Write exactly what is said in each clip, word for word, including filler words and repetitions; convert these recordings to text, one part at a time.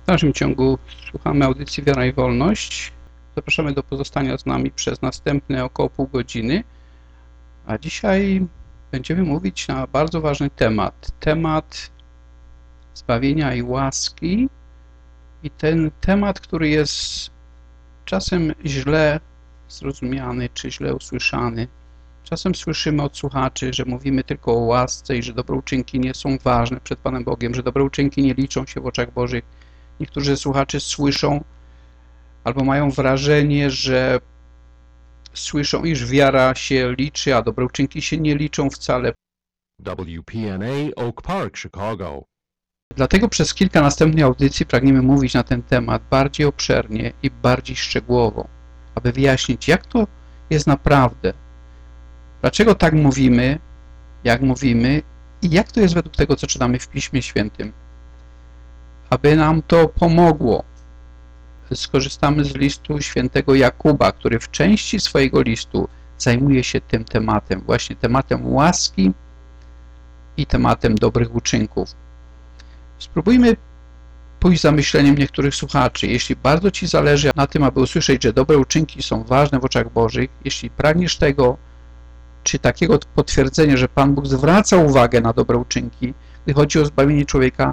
W dalszym ciągu słuchamy audycji Wiara i Wolność. Zapraszamy do pozostania z nami przez następne około pół godziny. A dzisiaj będziemy mówić na bardzo ważny temat. Temat zbawienia i łaski. I ten temat, który jest czasem źle zrozumiany czy źle usłyszany. Czasem słyszymy od słuchaczy, że mówimy tylko o łasce i że dobrouczynki nie są ważne przed Panem Bogiem, że dobrouczynki nie liczą się w oczach Bożych. Niektórzy słuchacze słyszą albo mają wrażenie, że słyszą, iż wiara się liczy, a dobrouczynki się nie liczą wcale. W P N A Oak Park, Chicago. Dlatego przez kilka następnych audycji pragniemy mówić na ten temat bardziej obszernie i bardziej szczegółowo, aby wyjaśnić, jak to jest naprawdę, dlaczego tak mówimy, jak mówimy i jak to jest według tego, co czytamy w Piśmie Świętym. Aby nam to pomogło, skorzystamy z listu świętego Jakuba, który w części swojego listu zajmuje się tym tematem, właśnie tematem łaski i tematem dobrych uczynków. Spróbujmy pójść za myśleniem niektórych słuchaczy. Jeśli bardzo Ci zależy na tym, aby usłyszeć, że dobre uczynki są ważne w oczach Bożych, jeśli pragniesz tego, czy takiego potwierdzenia, że Pan Bóg zwraca uwagę na dobre uczynki, gdy chodzi o zbawienie człowieka,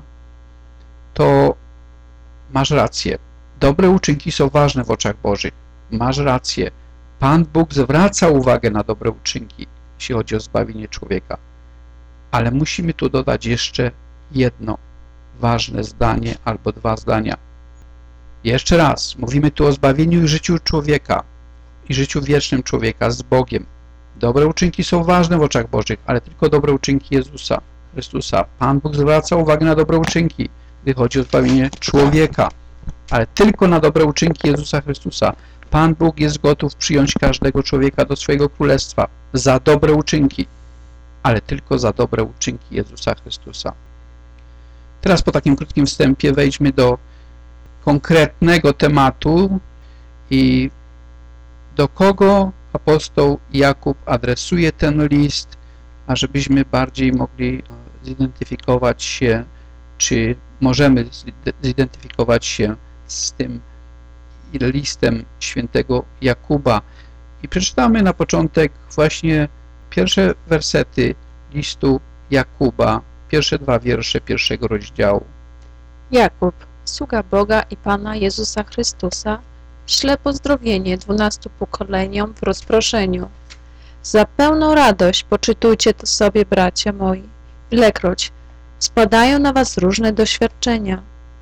to masz rację. Dobre uczynki są ważne w oczach Bożych. Masz rację. Pan Bóg zwraca uwagę na dobre uczynki, jeśli chodzi o zbawienie człowieka. Ale musimy tu dodać jeszcze jedno ważne zdanie albo dwa zdania. Jeszcze raz, mówimy tu o zbawieniu i życiu człowieka i życiu wiecznym człowieka z Bogiem. Dobre uczynki są ważne w oczach Bożych, ale tylko dobre uczynki Jezusa Chrystusa. Pan Bóg zwraca uwagę na dobre uczynki, gdy chodzi o zbawienie człowieka, ale tylko na dobre uczynki Jezusa Chrystusa. Pan Bóg jest gotów przyjąć każdego człowieka do swojego królestwa za dobre uczynki, ale tylko za dobre uczynki Jezusa Chrystusa. Teraz po takim krótkim wstępie wejdźmy do konkretnego tematu i do kogo apostoł Jakub adresuje ten list, ażebyśmy bardziej mogli zidentyfikować się, czy możemy zidentyfikować się z tym listem świętego Jakuba. I przeczytamy na początek właśnie pierwsze wersety listu Jakuba, pierwsze dwa wiersze pierwszego rozdziału. Jakub, sługa Boga i Pana Jezusa Chrystusa, śle pozdrowienie dwunastu pokoleniom w rozproszeniu. Za pełną radość poczytujcie to sobie, bracia moi, ilekroć spadają na was różne doświadczenia.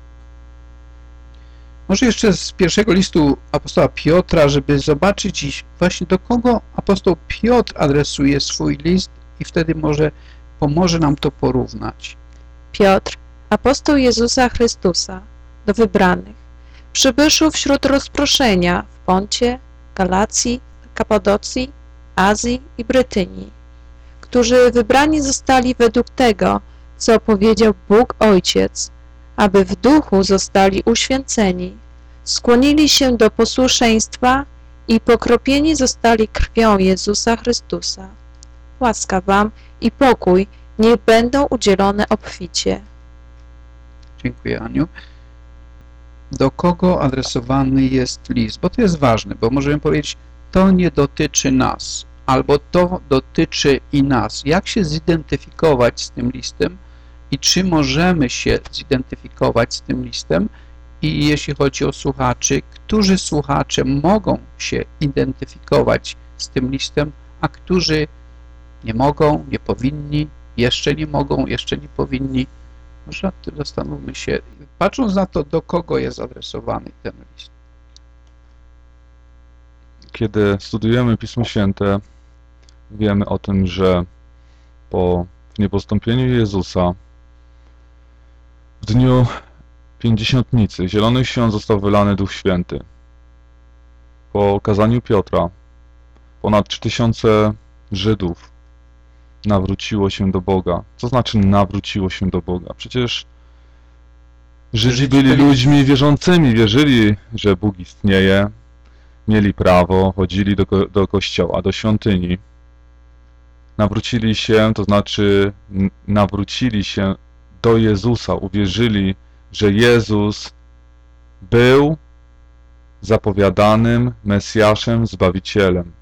Może jeszcze z pierwszego listu apostoła Piotra, żeby zobaczyć właśnie do kogo apostoł Piotr adresuje swój list i wtedy może pomoże nam to porównać. Piotr, apostoł Jezusa Chrystusa, do wybranych, przybyszu wśród rozproszenia w Poncie, Galacji, Kapadocji, Azji i Brytynii, którzy wybrani zostali według tego, co powiedział Bóg Ojciec, aby w duchu zostali uświęceni, skłonili się do posłuszeństwa i pokropieni zostali krwią Jezusa Chrystusa. Łaska wam i pokój niech będą udzielone obficie. Dziękuję, Aniu. Do kogo adresowany jest list? Bo to jest ważne, bo możemy powiedzieć, to nie dotyczy nas, albo to dotyczy i nas. Jak się zidentyfikować z tym listem i czy możemy się zidentyfikować z tym listem? I jeśli chodzi o słuchaczy, którzy słuchacze mogą się identyfikować z tym listem, a którzy nie mogą, nie powinni, jeszcze nie mogą, jeszcze nie powinni. Może nad tym zastanówmy się, patrząc na to, do kogo jest adresowany ten list. Kiedy studujemy Pismo Święte, wiemy o tym, że po niepostąpieniu Jezusa w dniu Pięćdziesiątnicy Zielonych Świąt został wylany Duch Święty. Po kazaniu Piotra ponad trzy tysiące Żydów nawróciło się do Boga. Co znaczy nawróciło się do Boga? Przecież Żydzi byli ludźmi wierzącymi, wierzyli, że Bóg istnieje, mieli prawo, chodzili do, ko do kościoła, do świątyni. Nawrócili się, to znaczy nawrócili się do Jezusa, uwierzyli, że Jezus był zapowiadanym Mesjaszem, Zbawicielem.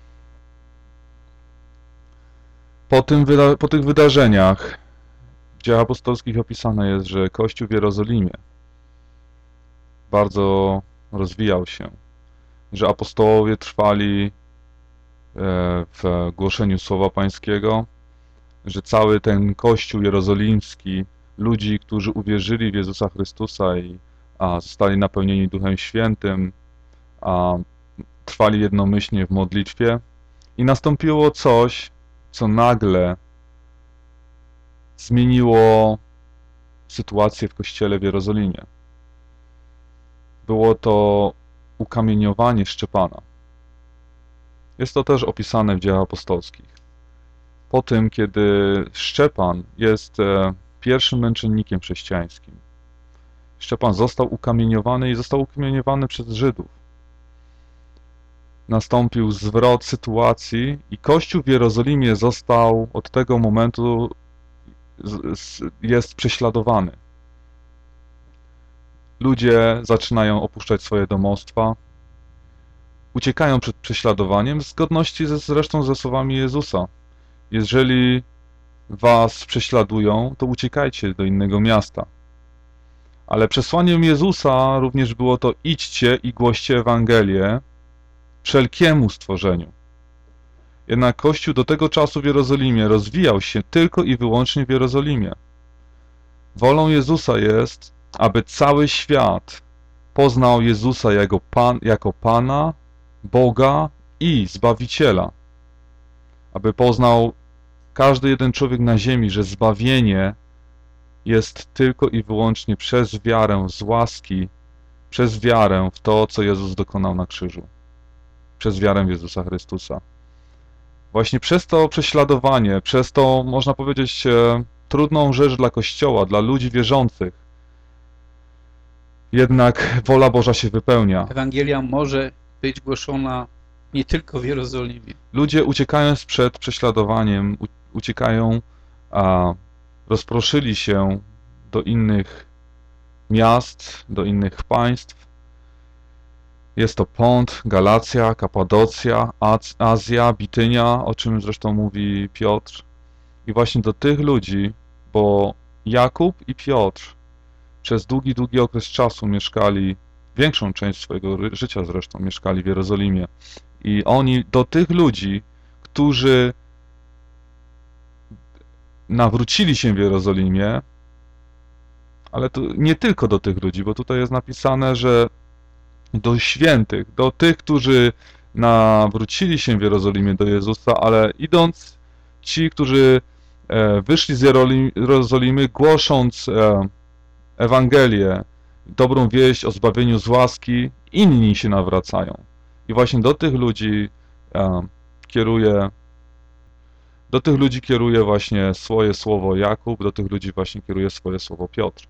Po, tym wyda- po tych wydarzeniach w Dziejach Apostolskich opisane jest, że Kościół w Jerozolimie bardzo rozwijał się, że apostołowie trwali w głoszeniu Słowa Pańskiego, że cały ten Kościół jerozolimski, ludzi, którzy uwierzyli w Jezusa Chrystusa i a, zostali napełnieni Duchem Świętym, a, trwali jednomyślnie w modlitwie i nastąpiło coś, co nagle zmieniło sytuację w Kościele w Jerozolimie. Było to ukamieniowanie Szczepana. Jest to też opisane w Dziejach Apostolskich. Po tym, kiedy Szczepan jest e, pierwszym męczennikiem chrześcijańskim. Szczepan został ukamieniowany i został ukamieniowany przez Żydów. Nastąpił zwrot sytuacji i Kościół w Jerozolimie został od tego momentu z, z, jest prześladowany. Ludzie zaczynają opuszczać swoje domostwa, uciekają przed prześladowaniem w zgodności ze, zresztą ze słowami Jezusa. Jeżeli was prześladują, to uciekajcie do innego miasta. Ale przesłaniem Jezusa również było to: idźcie i głoście Ewangelię wszelkiemu stworzeniu. Jednak Kościół do tego czasu w Jerozolimie rozwijał się tylko i wyłącznie w Jerozolimie. Wolą Jezusa jest, aby cały świat poznał Jezusa jako, Pan, jako Pana, Boga i Zbawiciela. Aby poznał każdy jeden człowiek na ziemi, że zbawienie jest tylko i wyłącznie przez wiarę z łaski, przez wiarę w to, co Jezus dokonał na krzyżu. Przez wiarę w Jezusa Chrystusa. Właśnie przez to prześladowanie, przez to, można powiedzieć, e, trudną rzecz dla Kościoła, dla ludzi wierzących, jednak wola Boża się wypełnia. Ewangelia może być głoszona nie tylko w Jerozolimie. Ludzie, uciekając przed prześladowaniem, u, uciekają, a rozproszyli się do innych miast, do innych państw. Jest to Pont, Galacja, Kapadocja, Az- Azja, Bitynia, o czym zresztą mówi Piotr. I właśnie do tych ludzi, bo Jakub i Piotr przez długi, długi okres czasu mieszkali, większą część swojego ry- życia zresztą mieszkali w Jerozolimie. I oni do tych ludzi, którzy nawrócili się w Jerozolimie, ale to nie tylko do tych ludzi, bo tutaj jest napisane, że do świętych, do tych, którzy nawrócili się w Jerozolimie do Jezusa, ale idąc, ci, którzy e, wyszli z Jerolim- Jerozolimy, głosząc e, Ewangelię, dobrą wieść o zbawieniu z łaski, inni się nawracają. I właśnie do tych ludzi e, kieruje do tych ludzi kieruje właśnie swoje słowo Jakub, do tych ludzi właśnie kieruje swoje słowo Piotr.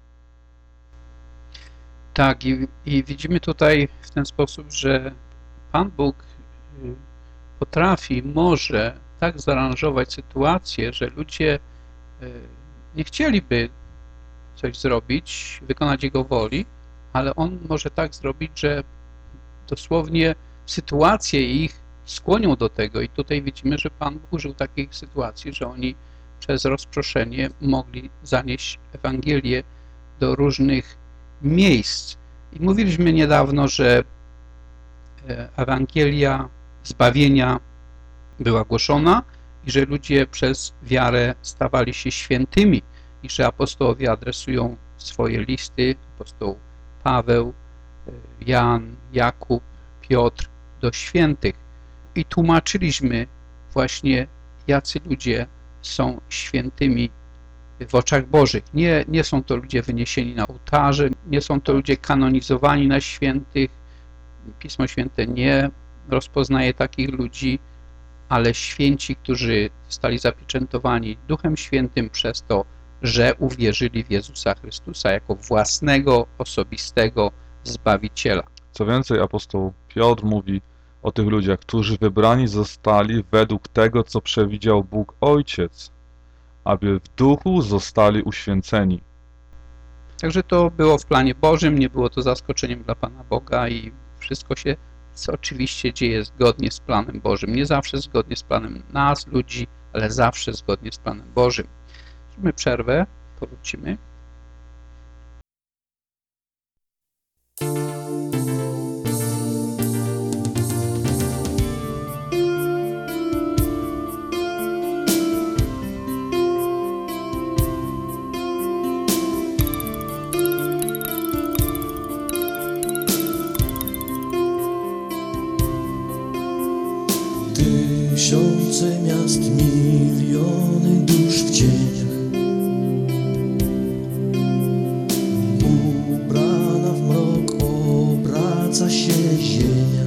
Tak, i, i widzimy tutaj w ten sposób, że Pan Bóg y, potrafi, może tak zaaranżować sytuację, że ludzie y, nie chcieliby coś zrobić, wykonać Jego woli, ale On może tak zrobić, że dosłownie sytuacje ich skłonią do tego. I tutaj widzimy, że Pan użył takich sytuacji, że oni przez rozproszenie mogli zanieść Ewangelię do różnych miejsc. I mówiliśmy niedawno, że Ewangelia zbawienia była głoszona i że ludzie przez wiarę stawali się świętymi i że apostołowie adresują swoje listy, apostoł Paweł, Jan, Jakub, Piotr, do świętych. I tłumaczyliśmy właśnie, jacy ludzie są świętymi w oczach Bożych. Nie, nie są to ludzie wyniesieni na ołtarze, nie są to ludzie kanonizowani na świętych. Pismo Święte nie rozpoznaje takich ludzi, ale święci, którzy zostali zapieczętowani Duchem Świętym przez to, że uwierzyli w Jezusa Chrystusa jako własnego, osobistego Zbawiciela. Co więcej, apostoł Piotr mówi o tych ludziach, którzy wybrani zostali według tego, co przewidział Bóg Ojciec, aby w duchu zostali uświęceni. Także to było w planie Bożym, nie było to zaskoczeniem dla Pana Boga i wszystko się co oczywiście dzieje zgodnie z planem Bożym. Nie zawsze zgodnie z planem nas, ludzi, ale zawsze zgodnie z planem Bożym. Zróbmy przerwę, powrócimy. Tysiące miast, miliony dusz w cieniach, ubrana w mrok obraca się ziemia,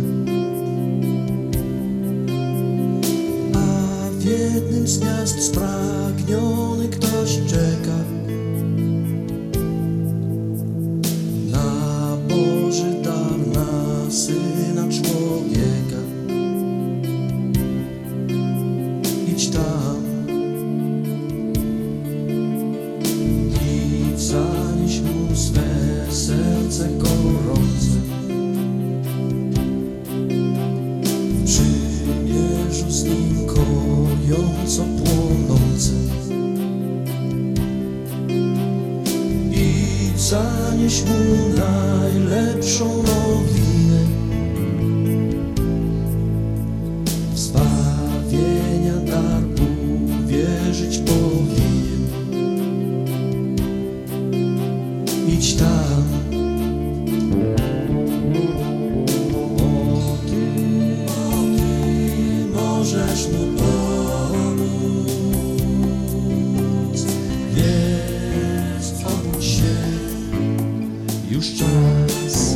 a w jednym z miast spragniony ktoś czeka na Boży dar, na Syna Człowieka. Idź tam i zanieś mu swe serce gorące. W przymierzu z nim kojąco płonące. I zanieś mu najlepszą nowinę zbawienia dar, uwierzyć powinien. Idź tam, bo ty, bo ty możesz mu pomóc. Więc obudź się, już czas.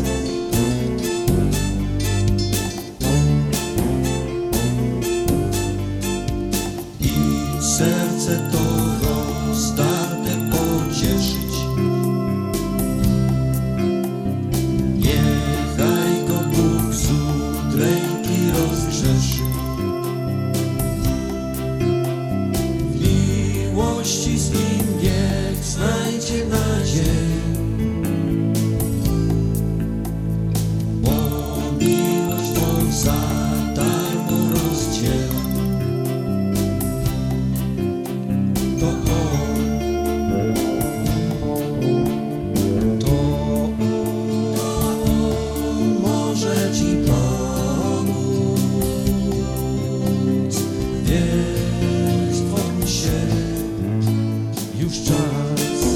Serce to rozdarte pocieszyć. Niechaj go Bóg z udręki rozgrzeszy. W miłości z nim niech znajdzie nadzieję, bo miłość on za darmo rozdziela. To on, to on może ci pomóc. Więc obudź się, już czas.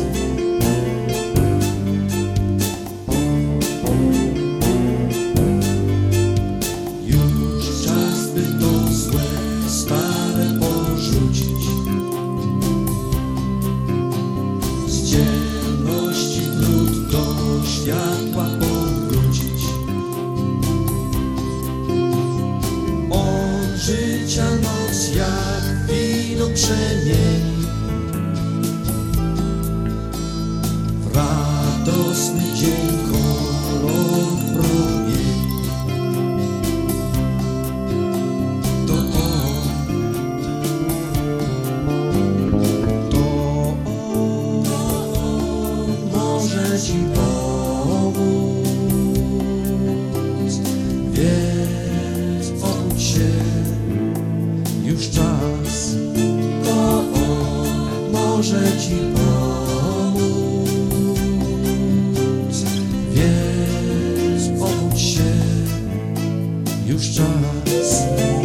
Już czas, by to złe stare porzucić. Ciemności trud do światła powrócić. On życia noc jak wino przemieni w radosny dzień kolor promieni. To on, to on może ci pomóc. Więc obudź się, już czas. To on może ci pomóc. Więc obudź się, już czas.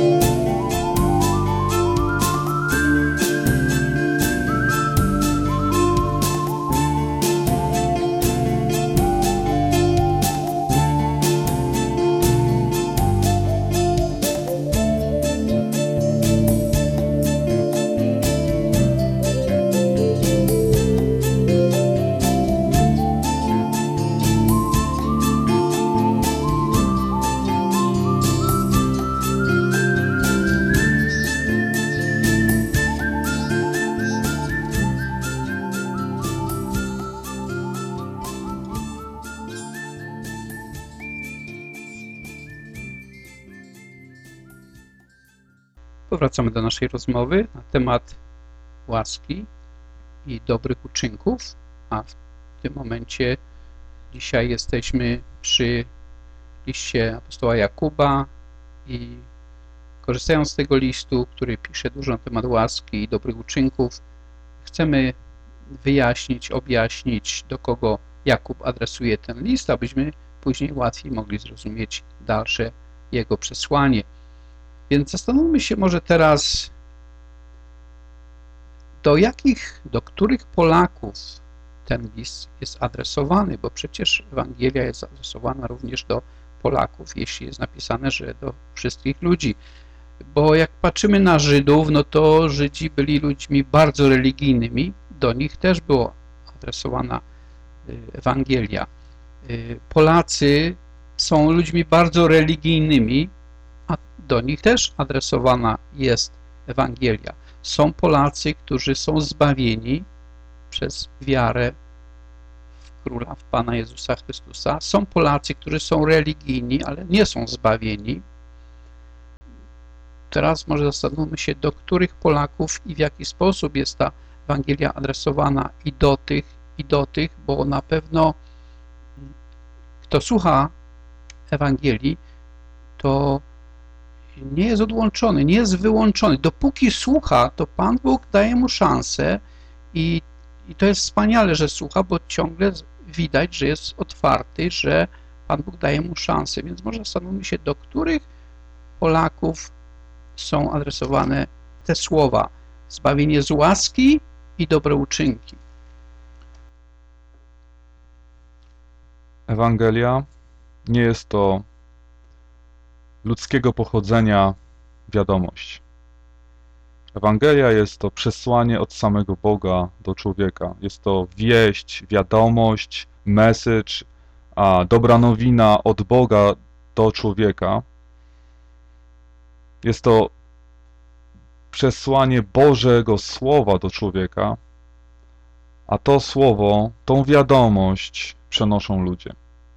Powracamy do naszej rozmowy na temat łaski i dobrych uczynków, a w w tym momencie dzisiaj jesteśmy przy liście apostoła Jakuba i korzystając z tego listu, który pisze dużo na temat łaski i dobrych uczynków, chcemy wyjaśnić, objaśnić, do kogo Jakub adresuje ten list, abyśmy później łatwiej mogli zrozumieć dalsze jego przesłanie. Więc zastanówmy się może teraz, do jakich, do których Polaków ten list jest adresowany, bo przecież Ewangelia jest adresowana również do Polaków, jeśli jest napisane, że do wszystkich ludzi. Bo jak patrzymy na Żydów, no to Żydzi byli ludźmi bardzo religijnymi, do nich też była adresowana Ewangelia. Polacy są ludźmi bardzo religijnymi, a do nich też adresowana jest Ewangelia. Są Polacy, którzy są zbawieni przez wiarę w Króla, w Pana Jezusa Chrystusa. Są Polacy, którzy są religijni, ale nie są zbawieni. Teraz może zastanówmy się, do których Polaków i w jaki sposób jest ta Ewangelia adresowana i do tych, i do tych, bo na pewno kto słucha Ewangelii, to nie jest odłączony, nie jest wyłączony. Dopóki słucha, to Pan Bóg daje mu szansę i, i to jest wspaniale, że słucha, bo ciągle widać, że jest otwarty, że Pan Bóg daje mu szansę. Więc może zastanówmy się, do których Polaków są adresowane te słowa. Zbawienie z łaski i dobre uczynki. Ewangelia nie jest to ludzkiego pochodzenia wiadomość. Ewangelia jest to przesłanie od samego Boga do człowieka. Jest to wieść, wiadomość, message, a dobra nowina od Boga do człowieka. Jest to przesłanie Bożego Słowa do człowieka, a to Słowo, tą wiadomość przenoszą ludzie.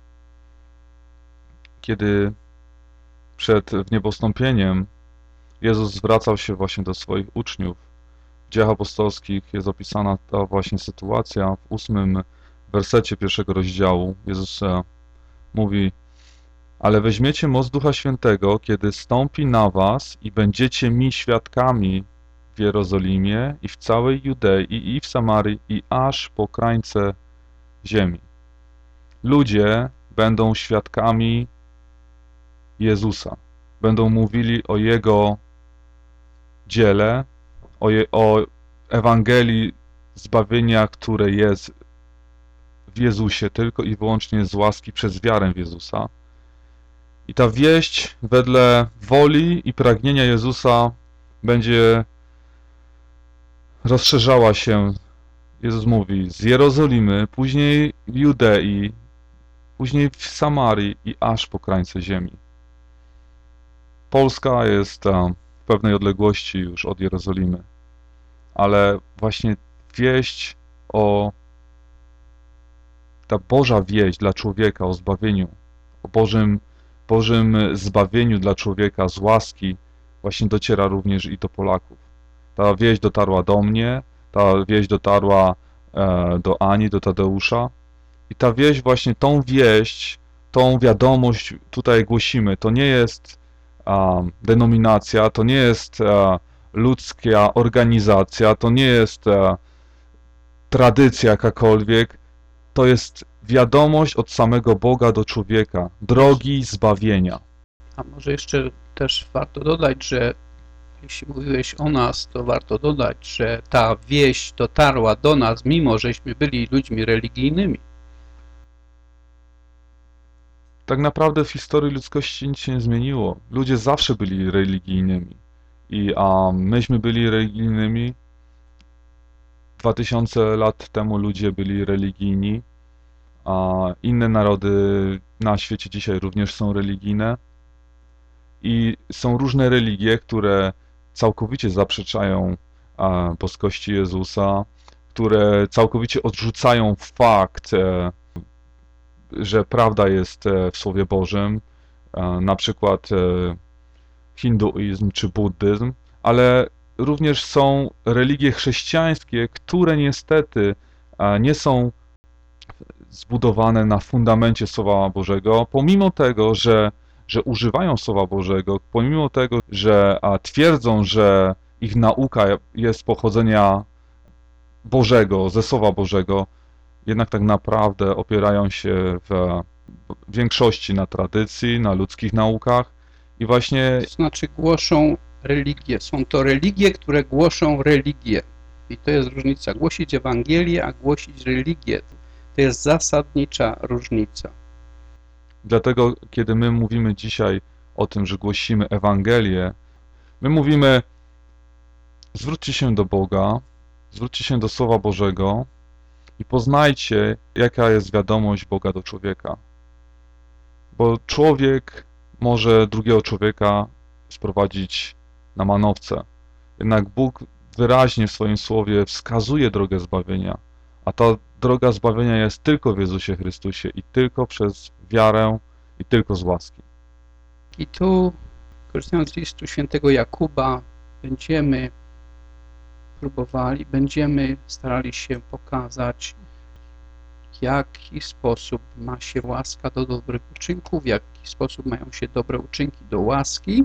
Kiedy przed wniebostąpieniem Jezus zwracał się właśnie do swoich uczniów, w Dziejach Apostolskich jest opisana ta właśnie sytuacja. W ósmym wersecie pierwszego rozdziału Jezus mówi: ale weźmiecie moc Ducha Świętego, kiedy stąpi na was i będziecie mi świadkami w Jerozolimie i w całej Judei i w Samarii i aż po krańce ziemi. Ludzie będą świadkami Jezusa. Będą mówili o Jego dziele, o, je, o Ewangelii zbawienia, które jest w Jezusie, tylko i wyłącznie z łaski przez wiarę w Jezusa. I ta wieść wedle woli i pragnienia Jezusa będzie rozszerzała się, Jezus mówi, z Jerozolimy, później w Judei, później w Samarii i aż po krańce ziemi. Polska jest w pewnej odległości już od Jerozolimy, ale właśnie wieść o ta Boża wieść dla człowieka o zbawieniu, o Bożym, Bożym zbawieniu dla człowieka z łaski właśnie dociera również i do Polaków. Ta wieść dotarła do mnie, ta wieść dotarła e, do Ani, do Tadeusza i ta wieść, właśnie tą wieść, tą wiadomość tutaj głosimy. To nie jest a, denominacja, to nie jest a, ludzka organizacja, to nie jest a, tradycja jakakolwiek, to jest wiadomość od samego Boga do człowieka, drogi zbawienia. A może jeszcze też warto dodać, że jeśli mówiłeś o nas, to warto dodać, że ta wieść dotarła do nas, mimo żeśmy byli ludźmi religijnymi. Tak naprawdę w historii ludzkości nic się nie zmieniło. Ludzie zawsze byli religijnymi. I a myśmy byli religijnymi. Dwa tysiące lat temu ludzie byli religijni, a inne narody na świecie dzisiaj również są religijne. I są różne religie, które całkowicie zaprzeczają a, boskości Jezusa, które całkowicie odrzucają fakt, e, że prawda jest w Słowie Bożym, na przykład hinduizm czy buddyzm, ale również są religie chrześcijańskie, które niestety nie są zbudowane na fundamencie Słowa Bożego, pomimo tego, że, że używają Słowa Bożego, pomimo tego, że a, twierdzą, że ich nauka jest pochodzenia Bożego, ze Słowa Bożego, jednak tak naprawdę opierają się w większości na tradycji, na ludzkich naukach i właśnie To znaczy głoszą religię. Są to religie, które głoszą religię. I to jest różnica. Głosić Ewangelię, a głosić religię. To jest zasadnicza różnica. dlatego, kiedy my mówimy dzisiaj o tym, że głosimy Ewangelię, my mówimy: zwróćcie się do Boga, zwróćcie się do Słowa Bożego i poznajcie, jaka jest wiadomość Boga do człowieka. Bo człowiek może drugiego człowieka sprowadzić na manowce. Jednak Bóg wyraźnie w swoim Słowie wskazuje drogę zbawienia, a ta droga zbawienia jest tylko w Jezusie Chrystusie i tylko przez wiarę i tylko z łaski. I tu, korzystając z listu świętego Jakuba, będziemy próbowali, będziemy starali się pokazać, w jaki sposób ma się łaska do dobrych uczynków, w jaki sposób mają się dobre uczynki do łaski.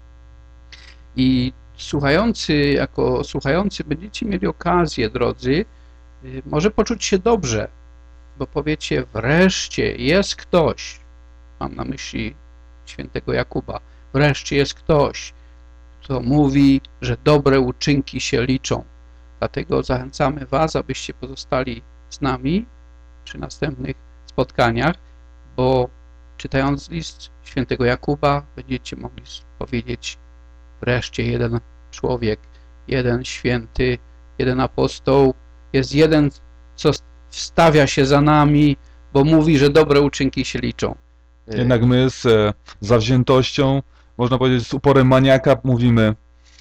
I słuchający, jako słuchający będziecie mieli okazję, drodzy, może poczuć się dobrze, bo powiecie: wreszcie jest ktoś, mam na myśli świętego Jakuba, wreszcie jest ktoś, kto mówi, że dobre uczynki się liczą. Dlatego zachęcamy Was, abyście pozostali z nami przy następnych spotkaniach, bo czytając list świętego Jakuba będziecie mogli powiedzieć: wreszcie jeden człowiek, jeden święty, jeden apostoł, jest jeden, co wstawia się za nami, bo mówi, że dobre uczynki się liczą. Jednak my z e, zawziętością, można powiedzieć z uporem maniaka, mówimy: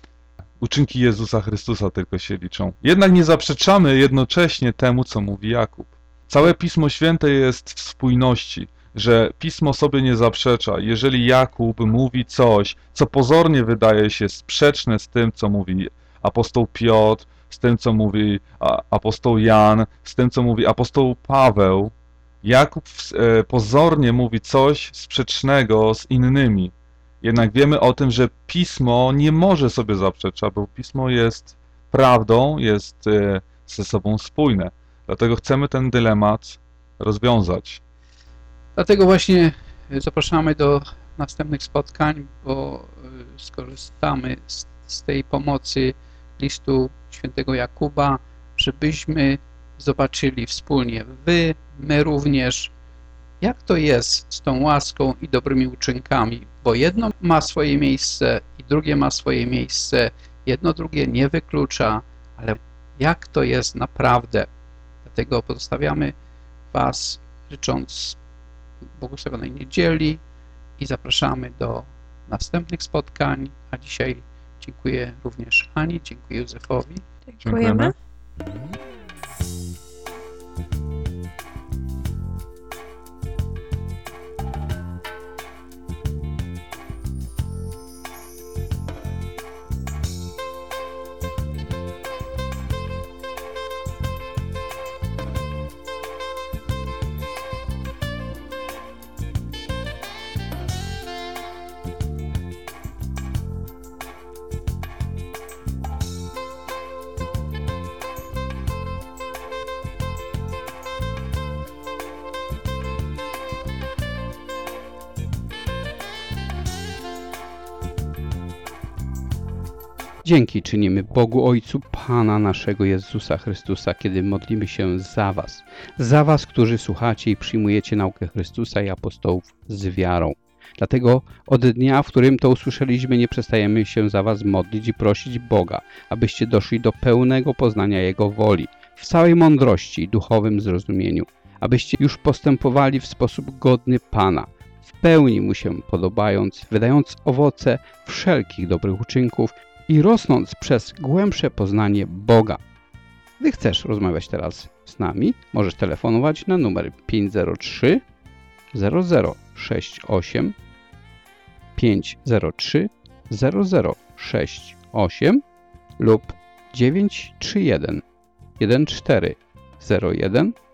uczynki Jezusa Chrystusa tylko się liczą. Jednak nie zaprzeczamy jednocześnie temu, co mówi Jakub. Całe Pismo Święte jest w spójności, że Pismo sobie nie zaprzecza. Jeżeli Jakub mówi coś, co pozornie wydaje się sprzeczne z tym, co mówi apostoł Piotr, z tym, co mówi apostoł Jan, z tym, co mówi apostoł Paweł, Jakub pozornie mówi coś sprzecznego z innymi. Jednak wiemy o tym, że Pismo nie może sobie zaprzeczać, bo Pismo jest prawdą, jest ze sobą spójne. Dlatego chcemy ten dylemat rozwiązać. Dlatego właśnie zapraszamy do następnych spotkań, bo skorzystamy z, z tej pomocy listu świętego Jakuba, żebyśmy zobaczyli wspólnie, wy, my również, jak to jest z tą łaską i dobrymi uczynkami, bo jedno ma swoje miejsce i drugie ma swoje miejsce, jedno drugie nie wyklucza, ale jak to jest naprawdę. Dlatego pozostawiamy Was, życząc błogosławionej niedzieli i zapraszamy do następnych spotkań, a dzisiaj dziękuję również Ani, dziękuję Józefowi. Dziękujemy. Dzięki czynimy Bogu Ojcu Pana naszego Jezusa Chrystusa, kiedy modlimy się za Was, za Was, którzy słuchacie i przyjmujecie naukę Chrystusa i apostołów z wiarą. Dlatego od dnia, w którym to usłyszeliśmy, nie przestajemy się za Was modlić i prosić Boga, abyście doszli do pełnego poznania Jego woli, w całej mądrości i duchowym zrozumieniu, abyście już postępowali w sposób godny Pana, w pełni Mu się podobając, wydając owoce wszelkich dobrych uczynków i rosnąc przez głębsze poznanie Boga. Gdy chcesz rozmawiać teraz z nami, możesz telefonować na numer pięć zero trzy zero zero sześć osiem pięć zero trzy zero zero sześć osiem lub dziewięć trzy jeden jeden cztery zero jeden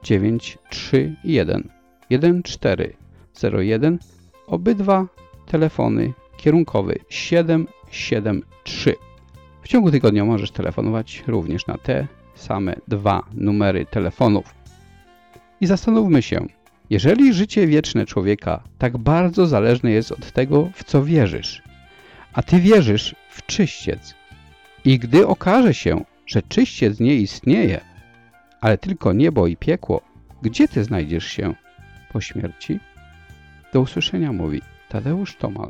dziewięć trzy jeden jeden cztery zero jeden. Obydwa telefony kierunkowy siedem siedem trzy. W ciągu tygodnia możesz telefonować również na te same dwa numery telefonów. I zastanówmy się, jeżeli życie wieczne człowieka tak bardzo zależne jest od tego, w co wierzysz, a ty wierzysz w czyściec, i gdy okaże się, że czyściec nie istnieje, ale tylko niebo i piekło, gdzie ty znajdziesz się po śmierci? Do usłyszenia, mówi Tadeusz Tomal.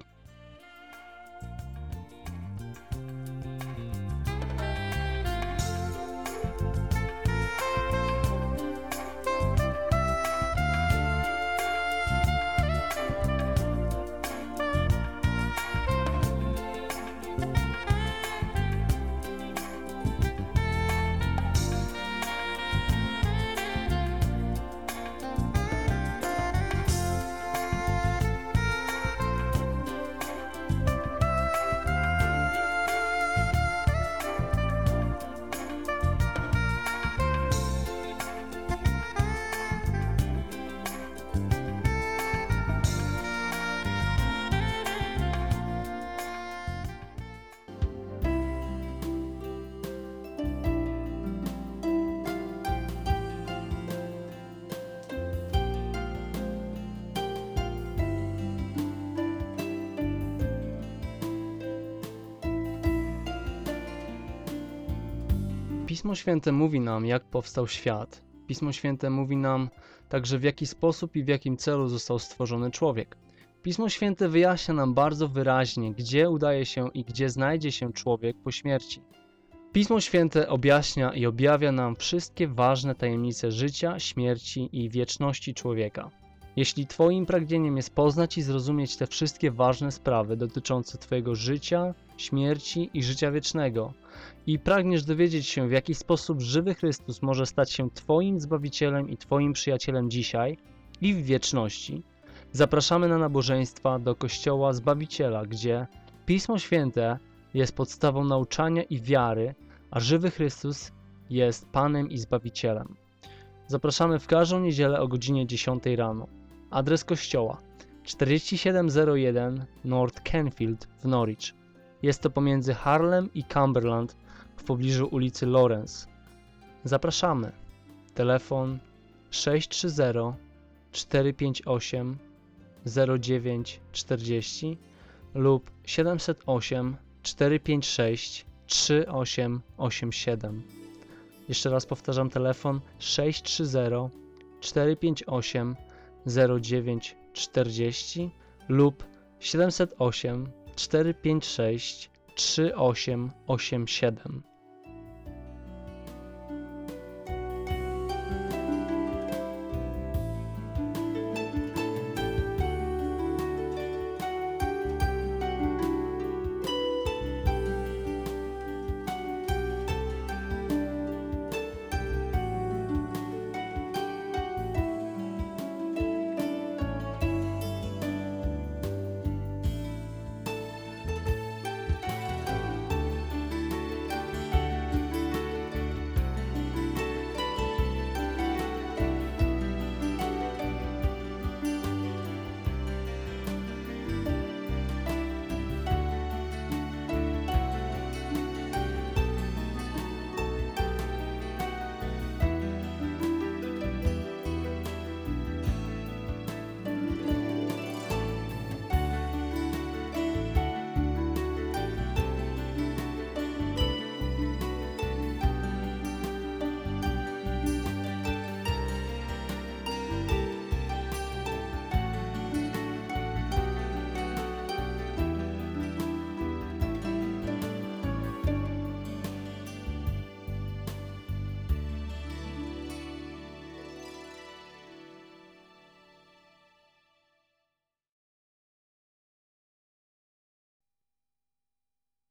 Pismo Święte mówi nam, jak powstał świat. Pismo Święte mówi nam także, w jaki sposób i w jakim celu został stworzony człowiek. Pismo Święte wyjaśnia nam bardzo wyraźnie, gdzie udaje się i gdzie znajdzie się człowiek po śmierci. Pismo Święte objaśnia i objawia nam wszystkie ważne tajemnice życia, śmierci i wieczności człowieka. Jeśli Twoim pragnieniem jest poznać i zrozumieć te wszystkie ważne sprawy dotyczące Twojego życia, śmierci i życia wiecznego i pragniesz dowiedzieć się, w jaki sposób żywy Chrystus może stać się Twoim Zbawicielem i Twoim przyjacielem dzisiaj i w wieczności, zapraszamy na nabożeństwa do Kościoła Zbawiciela, gdzie Pismo Święte jest podstawą nauczania i wiary, a żywy Chrystus jest Panem i Zbawicielem. Zapraszamy w każdą niedzielę o godzinie dziesiątej rano. Adres kościoła czterdzieści siedem zero jeden North Canfield w Norwich. Jest to pomiędzy Harlem i Cumberland w pobliżu ulicy Lawrence. Zapraszamy. Telefon sześć trzy zero cztery pięć osiem zero dziewięć cztery zero lub siedem zero osiem cztery pięć sześć trzy osiem osiem siedem. Jeszcze raz powtarzam, telefon sześć trzy zero cztery pięć osiem zero dziewięć cztery zero lub siedem zero osiem cztery pięć sześć trzy osiem osiem siedem.